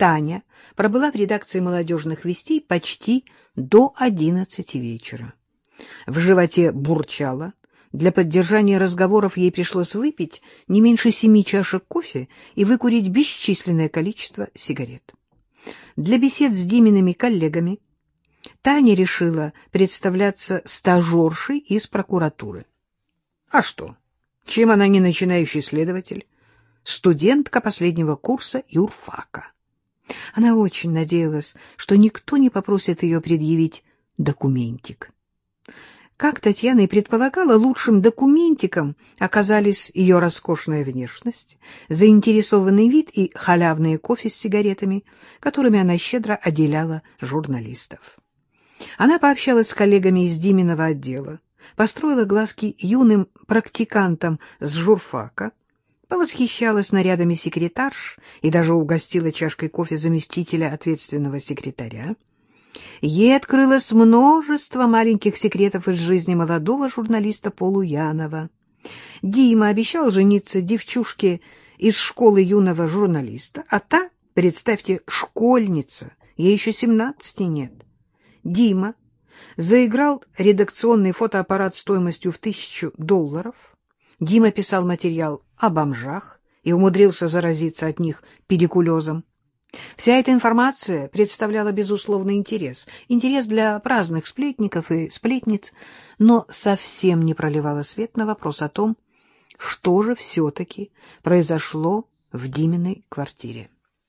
Таня пробыла в редакции «Молодежных вестей» почти до 11 вечера. В животе бурчало. Для поддержания разговоров ей пришлось выпить не меньше 7 чашек кофе и выкурить бесчисленное количество сигарет. Для бесед с Димиными коллегами Таня решила представляться стажершей из прокуратуры. А что? Чем она не начинающий следователь? Студентка последнего курса юрфака. Она очень надеялась, что никто не попросит ее предъявить документик. Как Татьяна и предполагала, лучшим документиком оказались ее роскошная внешность, заинтересованный вид и халявные кофе с сигаретами, которыми она щедро отделяла журналистов. Она пообщалась с коллегами из Диминого отдела, построила глазки юным практикантам с журфака, повосхищалась нарядами секретарш и даже угостила чашкой кофе заместителя ответственного секретаря. Ей открылось множество маленьких секретов из жизни молодого журналиста Полуянова. Дима обещал жениться девчушке из школы юного журналиста, а та, представьте, школьница, ей еще 17 нет. Дима заиграл редакционный фотоаппарат стоимостью в $1000. Дима писал материал о бомжах и умудрился заразиться от них педикулезом. Вся эта информация представляла безусловный интерес для праздных сплетников и сплетниц, но совсем не проливала свет на вопрос о том, что же все-таки произошло в Диминой квартире.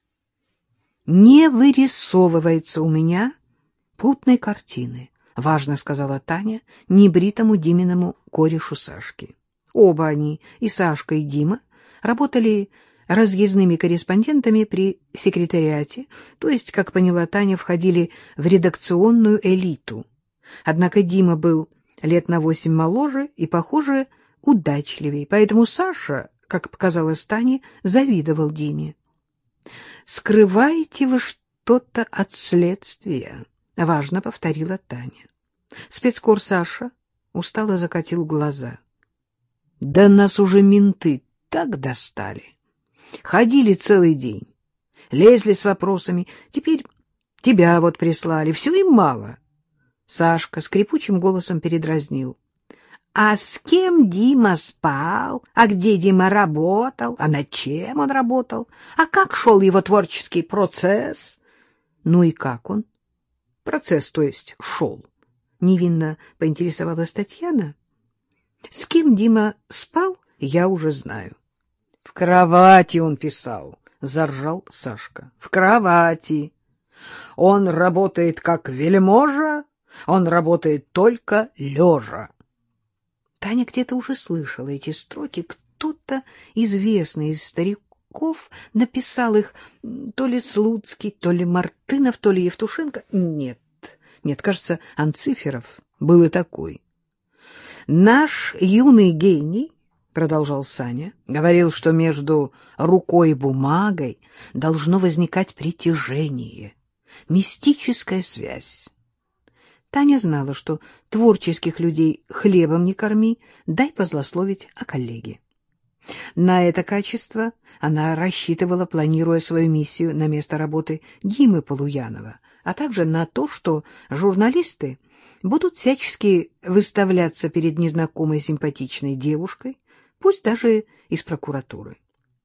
«Не вырисовывается у меня путной картины», — важно сказала Таня небритому Диминому корешу Сашке. Оба они, и Сашка, и Дима, работали разъездными корреспондентами при секретариате, то есть, как поняла Таня, входили в редакционную элиту. Однако Дима был лет на 8 моложе и, похоже, удачливей, поэтому Саша, как показалось Тане, завидовал Диме. «Скрываете вы что-то от следствия?» — важно повторила Таня. Спецкор Саша устало закатил глаза. «Да нас уже менты так достали. Ходили целый день, лезли с вопросами. Теперь тебя вот прислали, все им мало». Сашка скрипучим голосом передразнил. «А с кем Дима спал? А где Дима работал? А над чем он работал? А как шел его творческий процесс?» «Ну и как он?» «Процесс, то есть, шел?» — невинно поинтересовалась Татьяна. «С кем Дима спал, я уже знаю». «В кровати он писал», — заржал Сашка. «В кровати. Он работает как вельможа, он работает только лежа». Таня где-то уже слышала эти строки. Кто-то известный из стариков написал их, то ли Слуцкий, то ли Мартынов, то ли Евтушенко. Нет, кажется, Анциферов был и такой. «Наш юный гений, — продолжал Саня, — говорил, что между рукой и бумагой должно возникать притяжение, мистическая связь. Таня знала, что творческих людей хлебом не корми, дай позлословить о коллеге. На это качество она рассчитывала, планируя свою миссию на место работы Димы Полуянова, а также на то, что журналисты будут всячески выставляться перед незнакомой симпатичной девушкой, пусть даже из прокуратуры.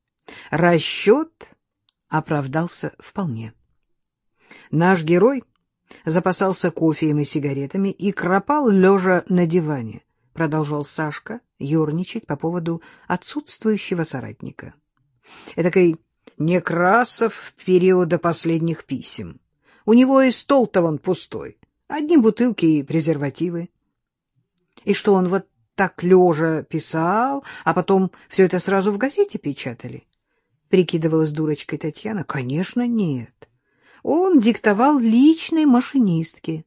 Расчет оправдался вполне. Наш герой запасался кофеем и сигаретами и кропал лежа на диване, продолжал Сашка ерничать по поводу отсутствующего соратника. Этакой Некрасов периода последних писем. У него и стол-то вон пустой, одни бутылки и презервативы. И что, он вот так лежа писал, а потом все это сразу в газете печатали? Прикидывалась дурочкой Татьяна. Конечно, нет. Он диктовал личной машинистке.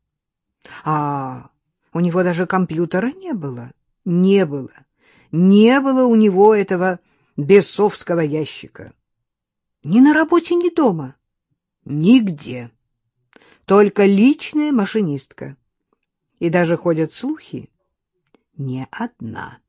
А у него даже компьютера не было. Не было у него этого бесовского ящика. Ни на работе, ни дома. Нигде. Только личная машинистка. И даже ходят слухи, не одна.